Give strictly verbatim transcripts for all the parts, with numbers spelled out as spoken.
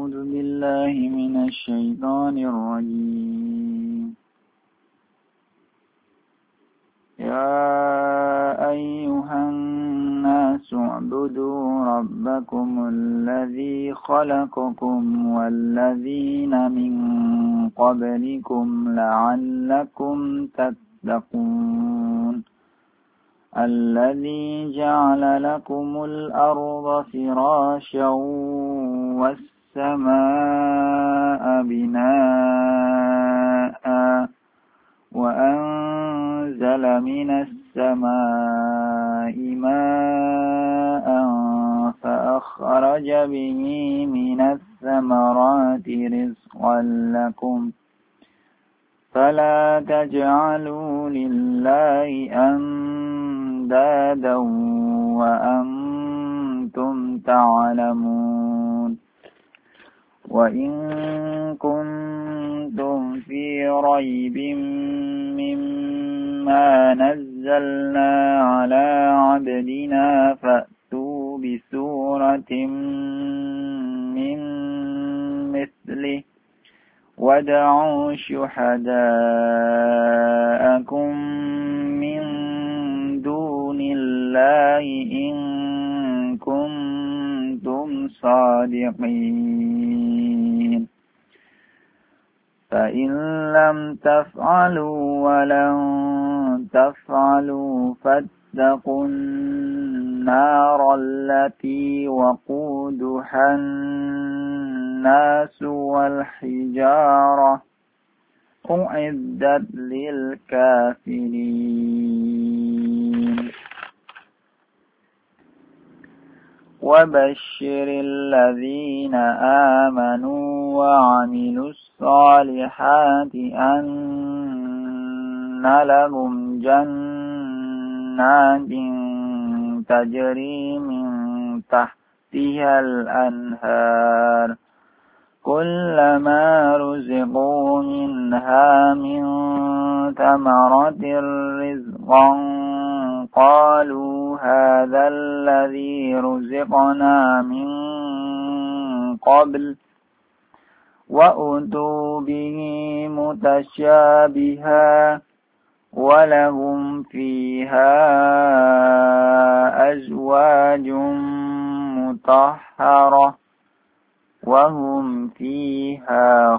أعوذ بالله من الشيطان الرجيم. يا أيها الناس اعبدوا ربكم الذي خلقكم والذين من قبلكم لعلكم تتقون الذي جعل لكم الأرض فراشا والسماء بناء وأنزل من السماء ماء فأخرج به من الثمرات رزقا لكم فلا تجعلوا لله أندادا وأنتم تعلمون وإن كنتم في ريب مما نزلنا على عبدنا فأتوا بسورة من مثله وادعوا شهداءكم من دون الله إن كنتم صادقين فإن لم تفعلوا ولن تفعلوا فاتقوا النار التي وقودها الناس والحجارة أعدت للكافرين وبشر الذين آمنوا وعملوا الصالحات أن لهم جنات تجري من تحتها الأنهار كلما رزقوا منها من ثمرة رزقا قالوا هذا الذي رزقنا من قبل وأتوا به متشابها ولهم فيها أزواج مطهرة وهم فيها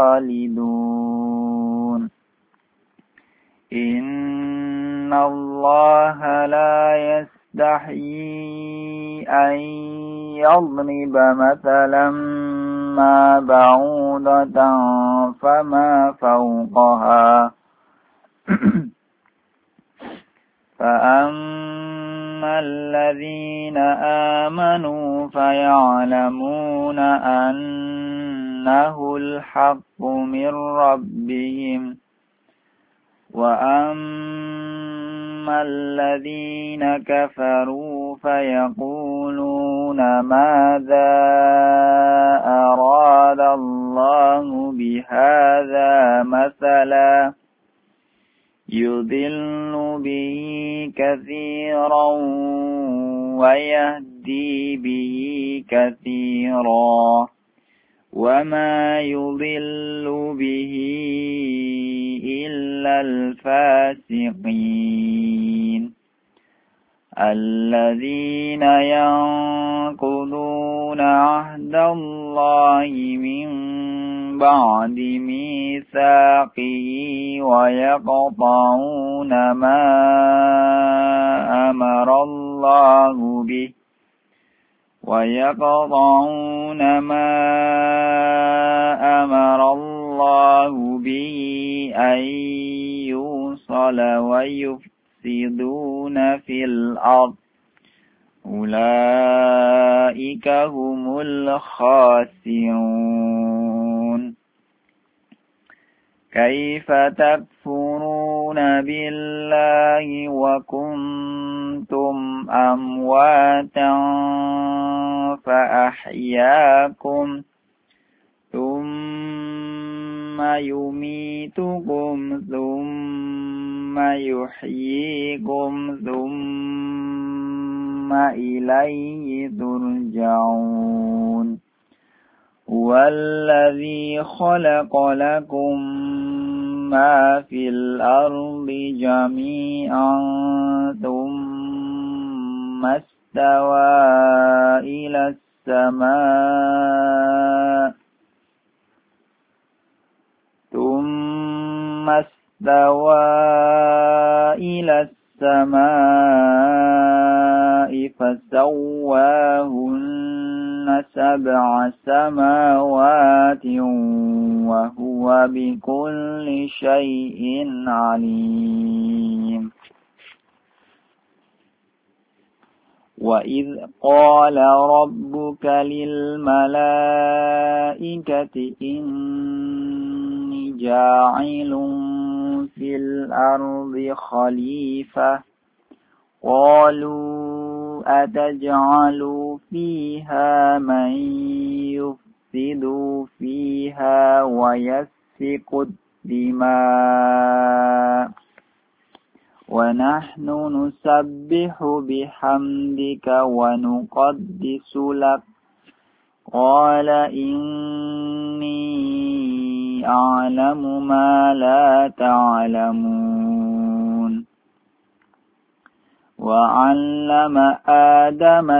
خالدون إن الله لا يستحيي أن يضرب مثلا ما بعوضة فما فوقها فأما الذين آمنوا فيعلمون أنه الحق من ربهم وأما الذين كفروا فيقولون ماذا أراد الله بهذا مثلا يضل به كثيرا ويهدي به كثيرا وما يضل به إلا الفاسقين الذين ينقضون عهد الله من بعد ميثاقه ويقطعون ما أمر الله به ويقطعون ما أمر الله به أن يوصل ويفسدون في الأرض أولئك هم الخاسرون كيف تكفرون بالله وكنتم أمواتا فأحياكم ثم يميتكم ثم يحييكم ثم إليه ترجعون هو الذي خلق لكم ما في الأرض جميعا ثم استوى إلى السماء ثم استوى إلى السماء فسواهن سبع سماوات وهو بكل شيء عليم. وإذ قال ربك للملائكة إني جاعل في الأرض خليفة قالوا أتجعل فيها من يفسد فيها ويسفك الدماء ونحن نسبح بحمدك ونقدس لك قال إني أعلم ما لا تعلمون. وعلم آدم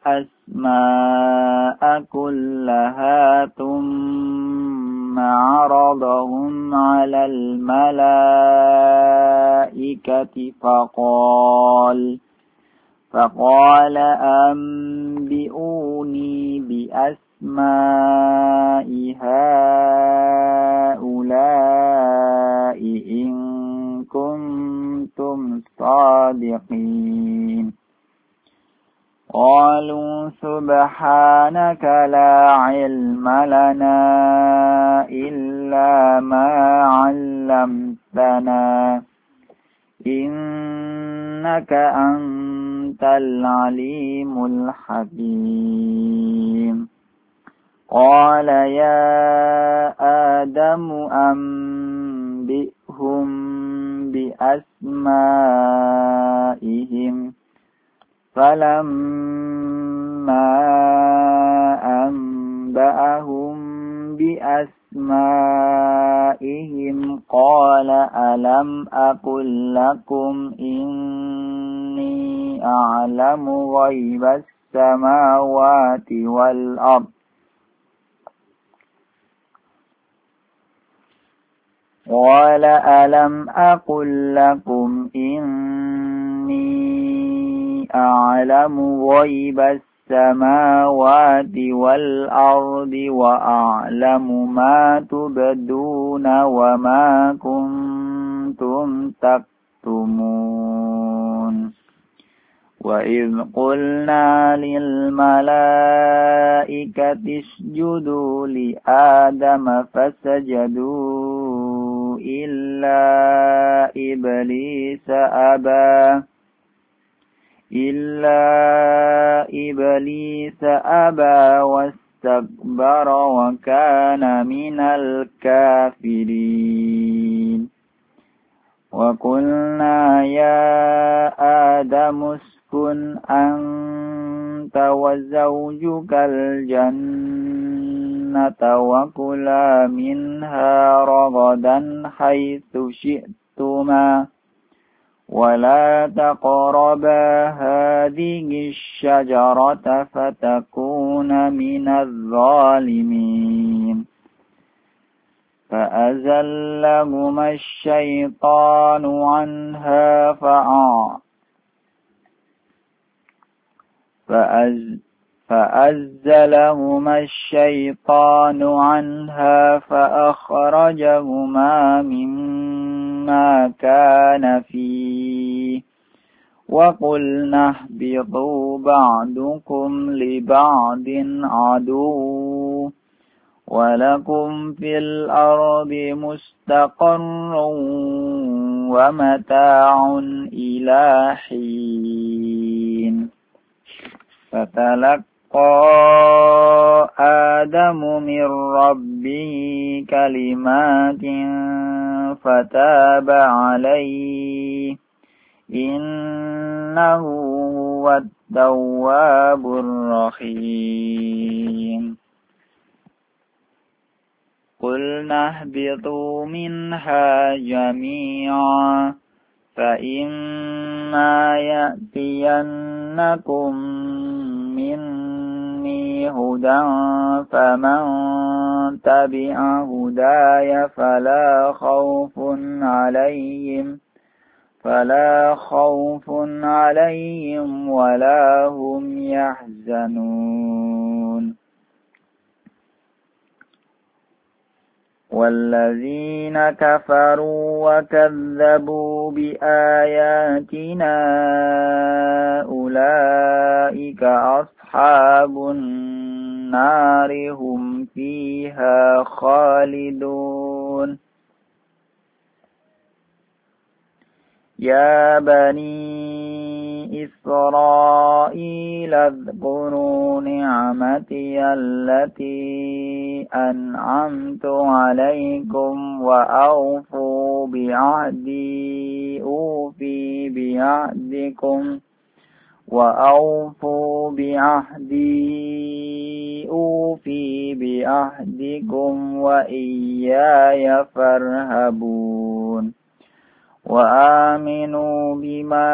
الأسماء كلها ثم عرضهم على الملائكة فقال فقال أنبئوني بأسماء هؤلاء إن كنتم صادقين. قالوا سبحانك لا علم لنا إلا ما علمتنا إنك أنت العليم الحكيم. قال يا آدم أنبئهم بأسمائهم فلما أنبأهم بأسمائهم قال ألم أقل لكم إني أعلم غيب السماوات والأرض قال ألم أقل لكم إني أعلم غيب السماوات والأرض وأعلم ما تبدون وما كنتم تكتمون. وإذ قلنا للملائكة اسجدوا لآدم فسجدوا إلا إبليس أبى إلا إبليس أبى واستكبر وكان من الكافرين. وقلنا يا آدم اسكن أنت وزوجك الجنة وكلا منها رغدا حيث شئتما ولا تقربا هذه الشجرة فتكونا من الظالمين. فأزلهما الشيطان عنها فأع فأز فأزلهما الشيطان عنها فأخرجهما مما كان فيه وقلنا اهبطوا بعضكم لبعض عدو ولكم في الأرض مستقر ومتاع إلى حين. فتلقى آدم من ربه كلمات فتاب عليه إنه هو التواب الرحيم. قلنا اهبطوا منها جميعا فإما يأتينكم مني هدى فمن تبع هداي فلا خوف عليهم فلا خوف عليهم ولا هم يحزنون والذين كفروا وكذبوا بآياتنا أولئك أصحاب النار هم فيها خالدون يا بني إسرائيل اذكروا نعمتي التي أنعمت عليكم وأوفوا بعهدي أوفي بعهدكم وأوفوا بعهدي أوفي بعهدكم وإياي فارهبون وآمنوا بما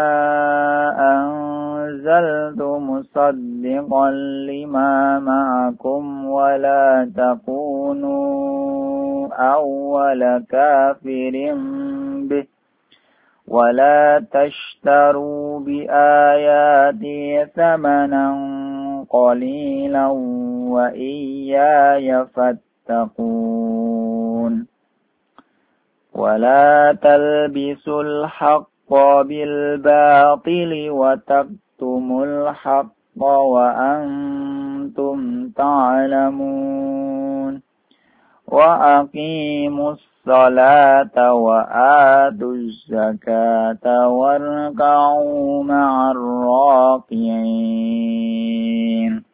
أنزلت مصدقا لما معكم ولا تكونوا أول كافر به ولا تشتروا بآياتي ثمنا قليلا وإياي فاتقون ولا تلبسوا الحق بالباطل وتكتموا الحق وأنتم تعلمون وأقيموا الصلاة وآتوا الزكاة واركعوا مع الراكعين